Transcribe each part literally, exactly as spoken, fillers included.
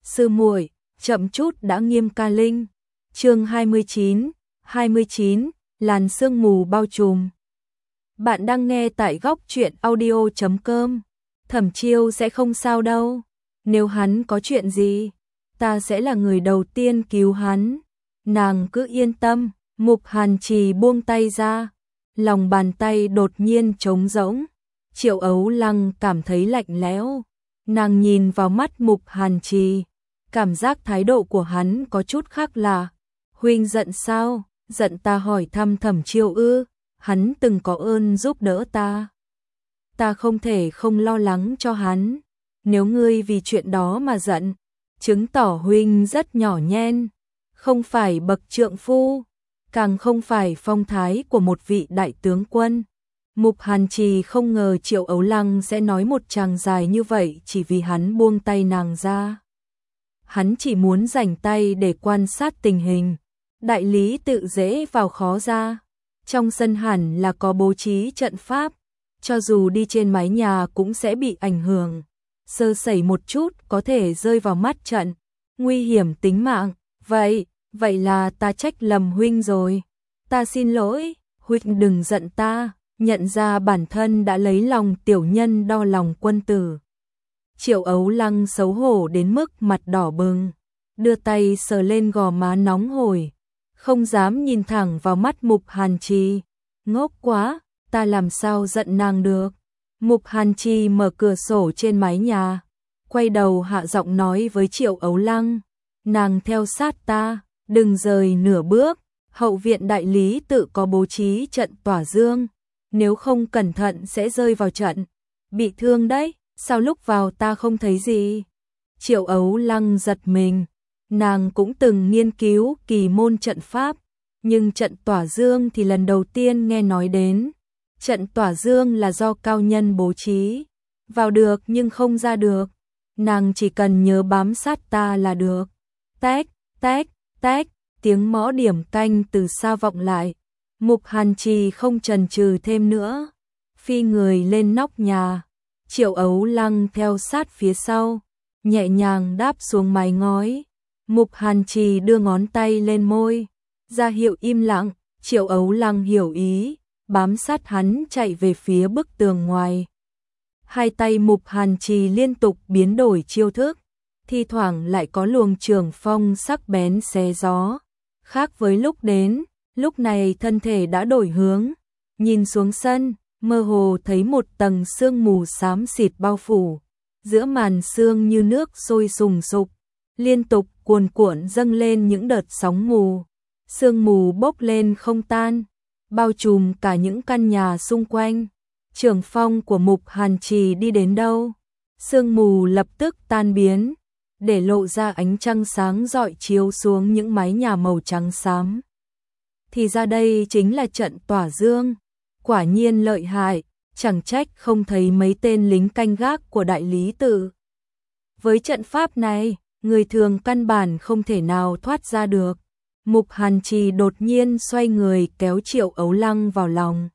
Sư muội, chậm chút đã Nghiêm Ca Linh. Chương hai mươi chín, hai mươi chín, làn sương mù bao trùm. Bạn đang nghe tại góc truyện audio chấm com. Thẩm Chiêu sẽ không sao đâu. Nếu hắn có chuyện gì, ta sẽ là người đầu tiên cứu hắn. Nàng cứ yên tâm. Mục Hàn Trì buông tay ra, lòng bàn tay đột nhiên trống rỗng. Triệu Ấu Lăng cảm thấy lạnh lẽo. Nàng nhìn vào mắt Mục Hàn Trì, cảm giác thái độ của hắn có chút khác lạ. Huynh giận sao? Giận ta hỏi thăm Thẩm Chiêu ư? Hắn từng có ơn giúp đỡ ta. Ta không thể không lo lắng cho hắn. Nếu ngươi vì chuyện đó mà giận, chứng tỏ huynh rất nhỏ nhen, không phải bậc trượng phu, càng không phải phong thái của một vị đại tướng quân. Mục Hàn Trì không ngờ Triệu Ấu Lăng sẽ nói một tràng dài như vậy chỉ vì hắn buông tay nàng ra. Hắn chỉ muốn rảnh tay để quan sát tình hình. Đại lý tự dễ vào khó ra. Trong sân hẳn là có bố trí trận pháp, cho dù đi trên mái nhà cũng sẽ bị ảnh hưởng. Sơ sẩy một chút có thể rơi vào mắt trận, nguy hiểm tính mạng. Vậy, vậy là ta trách lầm huynh rồi. Ta xin lỗi, huynh đừng giận ta. Nhận ra bản thân đã lấy lòng tiểu nhân đo lòng quân tử. Triệu Ấu Lăng xấu hổ đến mức mặt đỏ bừng, đưa tay sờ lên gò má nóng hổi, không dám nhìn thẳng vào mắt Mục Hàn Trì. Ngốc quá, ta làm sao giận nàng được. Mục Hàn Trì mở cửa sổ trên mái nhà, quay đầu hạ giọng nói với Triệu Ấu Lăng. Nàng theo sát ta, đừng rời nửa bước. Hậu viện đại lý tự có bố trí trận tỏa dương, nếu không cẩn thận sẽ rơi vào trận, bị thương đấy. Sao lúc vào ta không thấy gì? Triệu Ấu Lăng giật mình. Nàng cũng từng nghiên cứu kỳ môn trận pháp, nhưng trận tỏa dương thì lần đầu tiên nghe nói đến. Trận tỏa dương là do cao nhân bố trí, vào được nhưng không ra được. Nàng chỉ cần nhớ bám sát ta là được. Tách, tách, tách, tiếng mõ điểm canh từ xa vọng lại. Mục Hàn Trì không chần chừ thêm nữa, phi người lên nóc nhà. Triệu Ấu Lăng theo sát phía sau, nhẹ nhàng đáp xuống mái ngói. Mục Hàn Trì đưa ngón tay lên môi, ra hiệu im lặng. Triệu Ấu Lăng hiểu ý, bám sát hắn chạy về phía bức tường ngoài. Hai tay Mục Hàn Trì liên tục biến đổi chiêu thức, thi thoảng lại có luồng trường phong sắc bén xé gió. Khác với lúc đến, lúc này thân thể đã đổi hướng, nhìn xuống sân, mơ hồ thấy một tầng sương mù xám xịt bao phủ, giữa màn sương như nước sôi sùng sục, liên tục cuồn cuộn dâng lên những đợt sóng mù. Sương mù bốc lên không tan, bao trùm cả những căn nhà xung quanh. Trường phong của Mục Hàn Trì đi đến đâu, sương mù lập tức tan biến, để lộ ra ánh trăng sáng rọi chiếu xuống những mái nhà màu trắng xám. Thì ra đây chính là trận tỏa dương. Quả nhiên lợi hại, chẳng trách không thấy mấy tên lính canh gác của đại lý tự. Với trận pháp này, người thường căn bản không thể nào thoát ra được. Mục Hàn Trì đột nhiên xoay người kéo Triệu Ấu Lăng vào lòng.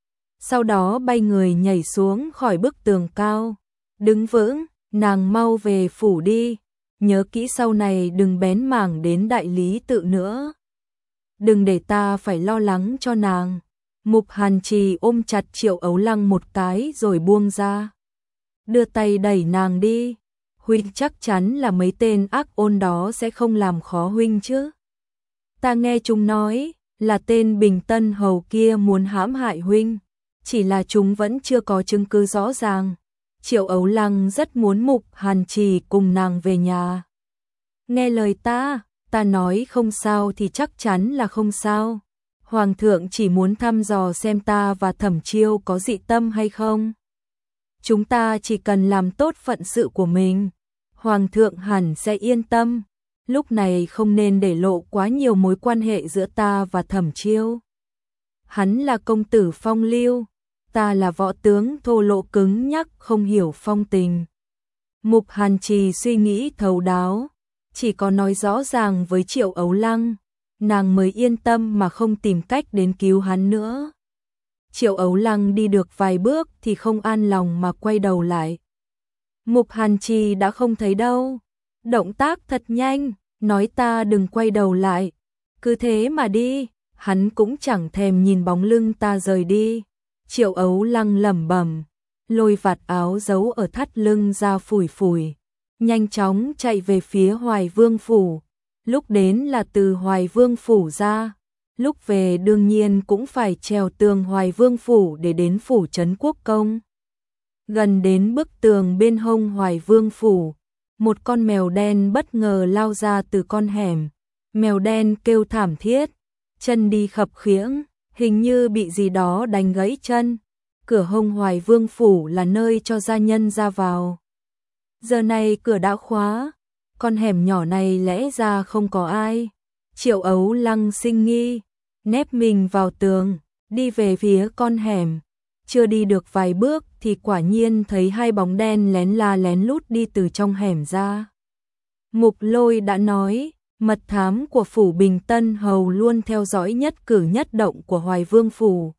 Sau đó bay người nhảy xuống khỏi bức tường cao. Đứng vững, nàng mau về phủ đi. Nhớ kỹ sau này đừng bén mảng đến đại lý tự nữa. Đừng để ta phải lo lắng cho nàng. Mục Hàn Trì ôm chặt Triệu Ấu Lăng một cái rồi buông ra, đưa tay đẩy nàng đi. Huynh chắc chắn là mấy tên ác ôn đó sẽ không làm khó huynh chứ? Ta nghe chúng nói là tên Bình Tân Hầu kia muốn hãm hại huynh, chỉ là chúng vẫn chưa có chứng cứ rõ ràng. Triệu Ấu Lăng rất muốn Mục Hàn Trì cùng nàng về nhà. Nghe lời ta, ta nói không sao thì chắc chắn là không sao. Hoàng thượng chỉ muốn thăm dò xem ta và Thẩm Chiêu có dị tâm hay không. Chúng ta chỉ cần làm tốt phận sự của mình, Hoàng thượng hẳn sẽ yên tâm. Lúc này không nên để lộ quá nhiều mối quan hệ giữa ta và Thẩm Chiêu. Hắn là công tử phong lưu, ta là võ tướng thô lỗ cứng nhắc không hiểu phong tình. Mục Hàn Trì suy nghĩ thấu đáo, chỉ có nói rõ ràng với Triệu Ấu Lăng, nàng mới yên tâm mà không tìm cách đến cứu hắn nữa. Triệu Ấu Lăng đi được vài bước thì không an lòng mà quay đầu lại. Mục Hàn Trì đã không thấy đâu. Động tác thật nhanh, nói ta đừng quay đầu lại. Cứ thế mà đi, hắn cũng chẳng thèm nhìn bóng lưng ta rời đi. Triệu Ấu Lăng lẩm bẩm, lôi vạt áo giấu ở thắt lưng ra phủi phủi, nhanh chóng chạy về phía Hoài Vương phủ. Lúc đến là từ Hoài Vương phủ ra, lúc về đương nhiên cũng phải trèo tường Hoài Vương phủ để đến phủ Trấn Quốc Công. Gần đến bức tường bên hông Hoài Vương phủ, một con mèo đen bất ngờ lao ra từ con hẻm. Mèo đen kêu thảm thiết, chân đi khập khiễng, hình như bị gì đó đánh gãy chân. Cửa hông Hoài Vương phủ là nơi cho gia nhân ra vào. Giờ này cửa đã khóa, con hẻm nhỏ này lẽ ra không có ai. Triệu Ấu Lăng sinh nghi, nép mình vào tường, đi về phía con hẻm. Chưa đi được vài bước thì quả nhiên thấy hai bóng đen lén la lén lút đi từ trong hẻm ra. Mục Lôi đã nói, mật thám của phủ Bình Tân Hầu luôn theo dõi nhất cử nhất động của Hoài Vương phủ.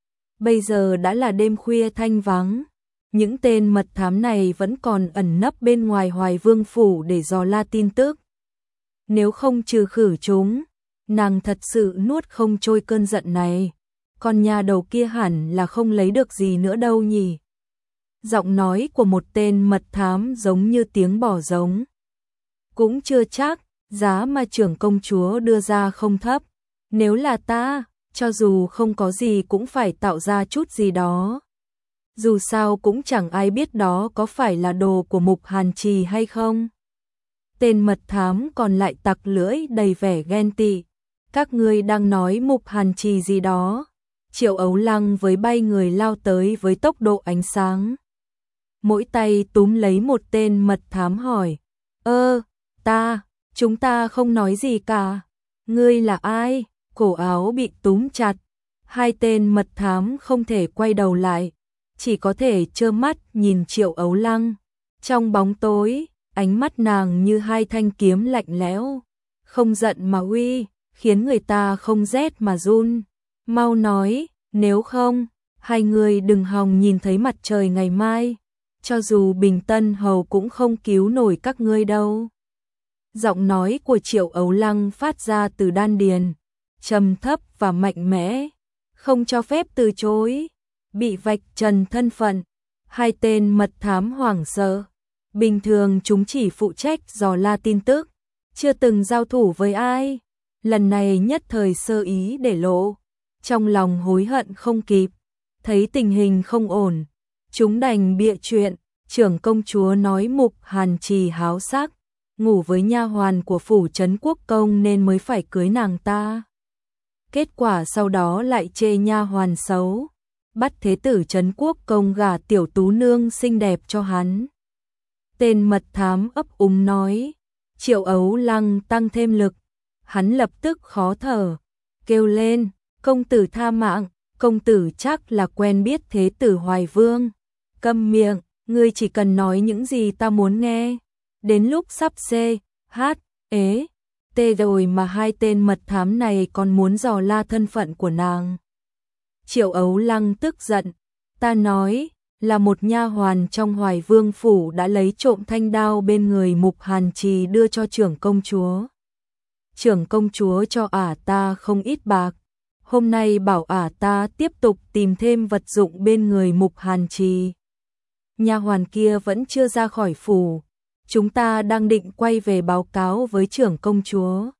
Bây giờ đã là đêm khuya thanh vắng, những tên mật thám này vẫn còn ẩn nấp bên ngoài Hoài Vương phủ để dò la tin tức. Nếu không trừ khử chúng, nàng thật sự nuốt không trôi cơn giận này. Con nhà đầu kia hẳn là không lấy được gì nữa đâu nhỉ. Giọng nói của một tên mật thám giống như tiếng bò giống. Cũng chưa chắc, giá mà trưởng công chúa đưa ra không thấp. Nếu là ta, cho dù không có gì cũng phải tạo ra chút gì đó. Dù sao cũng chẳng ai biết đó có phải là đồ của Mục Hàn Trì hay không. Tên mật thám còn lại tặc lưỡi đầy vẻ ghen tị. Các ngươi đang nói Mục Hàn Trì gì đó. Triệu Ấu Lăng với bay người lao tới với tốc độ ánh sáng. Mỗi tay túm lấy một tên mật thám hỏi. Ơ, ta, chúng ta không nói gì cả. Ngươi là ai? Cổ áo bị túm chặt. Hai tên mật thám không thể quay đầu lại. Chỉ có thể trơ mắt nhìn Triệu Ấu Lăng. Trong bóng tối, ánh mắt nàng như hai thanh kiếm lạnh lẽo. Không giận mà uy, khiến người ta không rét mà run. Mau nói, nếu không, hai người đừng hòng nhìn thấy mặt trời ngày mai. Cho dù Bình Tân Hầu cũng không cứu nổi các ngươi đâu. Giọng nói của Triệu Ấu Lăng phát ra từ đan điền, trầm thấp và mạnh mẽ, không cho phép từ chối. Bị vạch trần thân phận, hai tên mật thám hoảng sợ. Bình thường chúng chỉ phụ trách dò la tin tức, chưa từng giao thủ với ai. Lần này nhất thời sơ ý để lộ, trong lòng hối hận không kịp. Thấy tình hình không ổn, chúng đành bịa chuyện. Trưởng công chúa nói Mục Hàn Trì háo sắc, ngủ với nha hoàn của phủ Trấn Quốc Công nên mới phải cưới nàng ta. Kết quả sau đó lại chê nha hoàn xấu, bắt thế tử Trấn Quốc Công gả tiểu tú nương xinh đẹp cho hắn. Tên mật thám ấp úng nói. Triệu Ấu Lăng tăng thêm lực, hắn lập tức khó thở, kêu lên, công tử tha mạng, công tử chắc là quen biết thế tử Hoài Vương. Câm miệng, ngươi chỉ cần nói những gì ta muốn nghe. Đến lúc sắp xê, hát, ế, tê rồi mà hai tên mật thám này còn muốn dò la thân phận của nàng. Triệu Ấu Lăng tức giận, ta nói là một nha hoàn trong Hoài Vương phủ đã lấy trộm thanh đao bên người Mục Hàn Trì đưa cho trưởng công chúa. Trưởng công chúa cho ả ta không ít bạc, hôm nay bảo ả ta tiếp tục tìm thêm vật dụng bên người Mục Hàn Trì. Nha hoàn kia vẫn chưa ra khỏi phủ, chúng ta đang định quay về báo cáo với trưởng công chúa.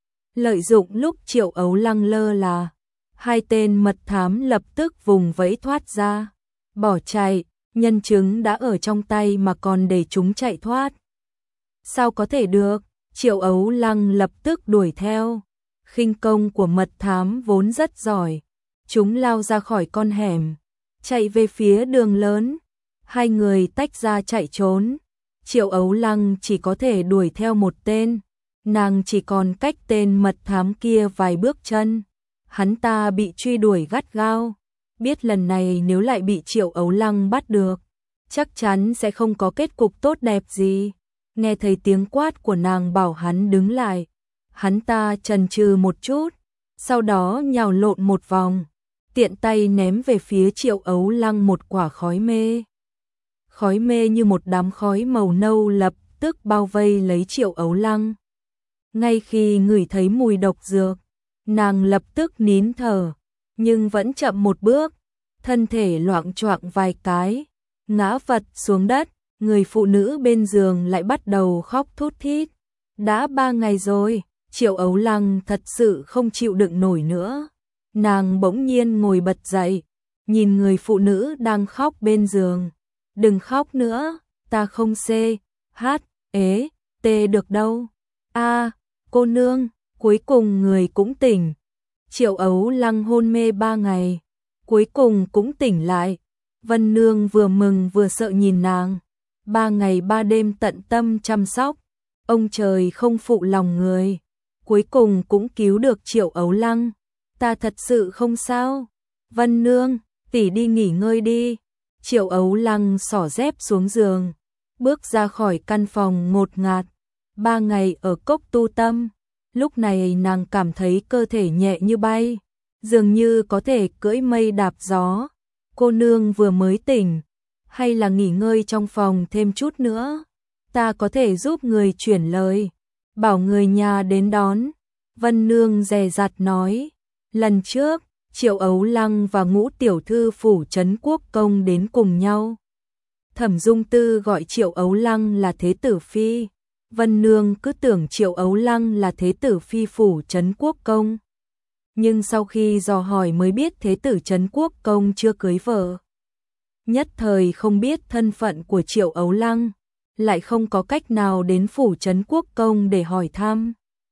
Lợi dụng lúc Triệu Ấu Lăng lơ là, hai tên mật thám lập tức vùng vẫy thoát ra, bỏ chạy. Nhân chứng đã ở trong tay mà còn để chúng chạy thoát. Sao có thể được? Triệu Ấu Lăng lập tức đuổi theo. Khinh công của mật thám vốn rất giỏi, chúng lao ra khỏi con hẻm, chạy về phía đường lớn. Hai người tách ra chạy trốn. Triệu Ấu Lăng chỉ có thể đuổi theo một tên, nàng chỉ còn cách tên mật thám kia vài bước chân. Hắn ta bị truy đuổi gắt gao, biết lần này nếu lại bị Triệu Ấu Lăng bắt được, chắc chắn sẽ không có kết cục tốt đẹp gì. Nghe thấy tiếng quát của nàng bảo hắn đứng lại, hắn ta chần chừ một chút, sau đó nhào lộn một vòng, tiện tay ném về phía Triệu Ấu Lăng một quả khói mê. Khói mê như một đám khói màu nâu lập tức bao vây lấy Triệu Ấu Lăng. Ngay khi ngửi thấy mùi độc dược, nàng lập tức nín thở, nhưng vẫn chậm một bước, thân thể loạng choạng vài cái, ngã vật xuống đất, người phụ nữ bên giường lại bắt đầu khóc thút thít. Đã ba ngày rồi, Triệu Ấu Lăng thật sự không chịu đựng nổi nữa. Nàng bỗng nhiên ngồi bật dậy, nhìn người phụ nữ đang khóc bên giường. Đừng khóc nữa, ta không xê, hát, ế, tê được đâu. A, cô nương, cuối cùng người cũng tỉnh. Triệu Ấu Lăng hôn mê ba ngày, cuối cùng cũng tỉnh lại. Vân Nương vừa mừng vừa sợ nhìn nàng. Ba ngày ba đêm tận tâm chăm sóc, ông trời không phụ lòng người, cuối cùng cũng cứu được Triệu Ấu Lăng. Ta thật sự không sao. Vân Nương, tỷ đi nghỉ ngơi đi. Triệu Ấu Lăng xỏ dép xuống giường, bước ra khỏi căn phòng ngột ngạt. Ba ngày ở cốc tu tâm, lúc này nàng cảm thấy cơ thể nhẹ như bay, dường như có thể cưỡi mây đạp gió. Cô nương vừa mới tỉnh, hay là nghỉ ngơi trong phòng thêm chút nữa? Ta có thể giúp người chuyển lời, bảo người nhà đến đón. Vân Nương dè dặt nói, lần trước, Triệu Ấu Lăng và Ngũ tiểu thư phủ trấn Quốc công đến cùng nhau. Thẩm Dung Tư gọi Triệu Ấu Lăng là thế tử phi. Vân Nương cứ tưởng Triệu Ấu Lăng là thế tử phi phủ trấn Quốc công. Nhưng sau khi dò hỏi mới biết thế tử trấn Quốc công chưa cưới vợ. Nhất thời không biết thân phận của Triệu Ấu Lăng, lại không có cách nào đến phủ trấn Quốc công để hỏi thăm.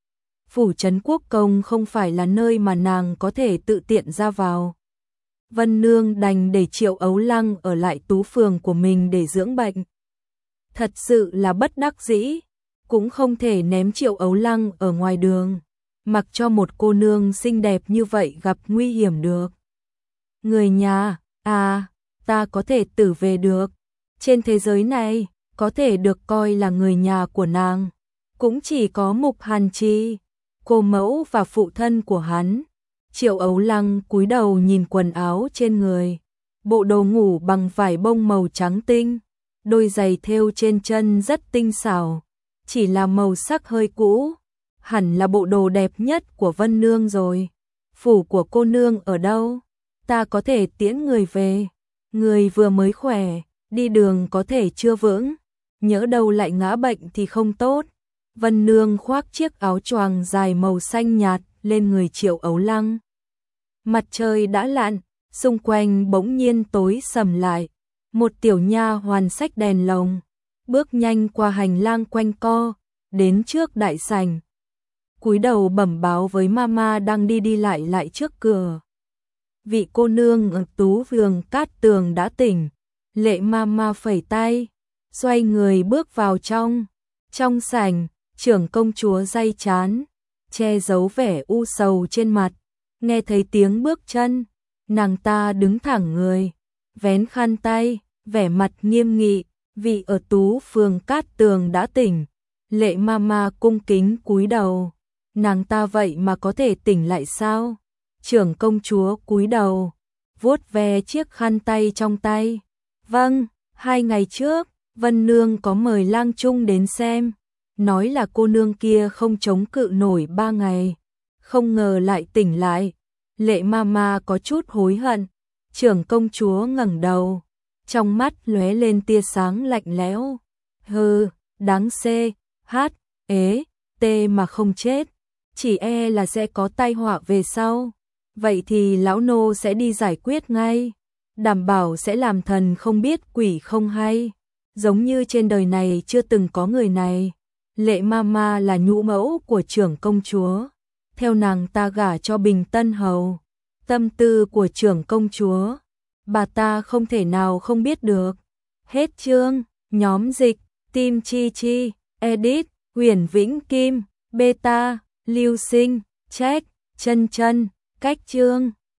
Phủ trấn Quốc công không phải là nơi mà nàng có thể tự tiện ra vào. Vân Nương đành để Triệu Ấu Lăng ở lại tú phường của mình để dưỡng bệnh. Thật sự là bất đắc dĩ, cũng không thể ném Triệu Ấu Lăng ở ngoài đường, mặc cho một cô nương xinh đẹp như vậy gặp nguy hiểm được. Người nhà, à, ta có thể tử về được. Trên thế giới này, có thể được coi là người nhà của nàng, cũng chỉ có Mục Hàn Chi, cô mẫu và phụ thân của hắn. Triệu Ấu Lăng cúi đầu nhìn quần áo trên người, bộ đồ ngủ bằng vải bông màu trắng tinh, đôi giày thêu trên chân rất tinh xảo, chỉ là màu sắc hơi cũ, hẳn là bộ đồ đẹp nhất của Vân Nương rồi. Phủ của cô nương ở đâu? Ta có thể tiễn người về. Người vừa mới khỏe, đi đường có thể chưa vững, nhỡ đâu lại ngã bệnh thì không tốt. Vân Nương khoác chiếc áo choàng dài màu xanh nhạt lên người Triệu Ấu Lăng. Mặt trời đã lặn, xung quanh bỗng nhiên tối sầm lại. Một tiểu nha hoàn xách đèn lồng, bước nhanh qua hành lang quanh co, đến trước đại sảnh. Cúi đầu bẩm báo với mama đang đi đi lại lại trước cửa. Vị cô nương ở tú phường Cát Tường đã tỉnh. Lệ mama phẩy tay, xoay người bước vào trong. Trong sảnh, trưởng công chúa day chán, che giấu vẻ u sầu trên mặt. Nghe thấy tiếng bước chân, nàng ta đứng thẳng người, vén khăn tay, vẻ mặt nghiêm nghị. Vị ở tú phường Cát Tường đã tỉnh. Lệ mama cung kính cúi đầu. Nàng ta vậy mà có thể tỉnh lại sao? Trưởng công chúa cúi đầu, vuốt ve chiếc khăn tay trong tay. Vâng, hai ngày trước, Vân Nương có mời Lang Trung đến xem, nói là cô nương kia không chống cự nổi ba ngày, không ngờ lại tỉnh lại. Lệ mama có chút hối hận. Trưởng công chúa ngẩng đầu, trong mắt lóe lên tia sáng lạnh lẽo. Hừ, đáng xê, hát, ế, tê mà không chết, chỉ e là sẽ có tai họa về sau. Vậy thì lão nô sẽ đi giải quyết ngay, đảm bảo sẽ làm thần không biết quỷ không hay, giống như trên đời này chưa từng có người này. Lệ mama là nhũ mẫu của trưởng công chúa, theo nàng ta gả cho Bình Tân Hầu. Tâm tư của trưởng công chúa, bà ta không thể nào không biết được. Hết chương. Nhóm dịch, Tim Chi Chi, Edit, Huyền Vĩnh Kim, Beta, Lưu Sinh, Check, Chân Chân, cách chương.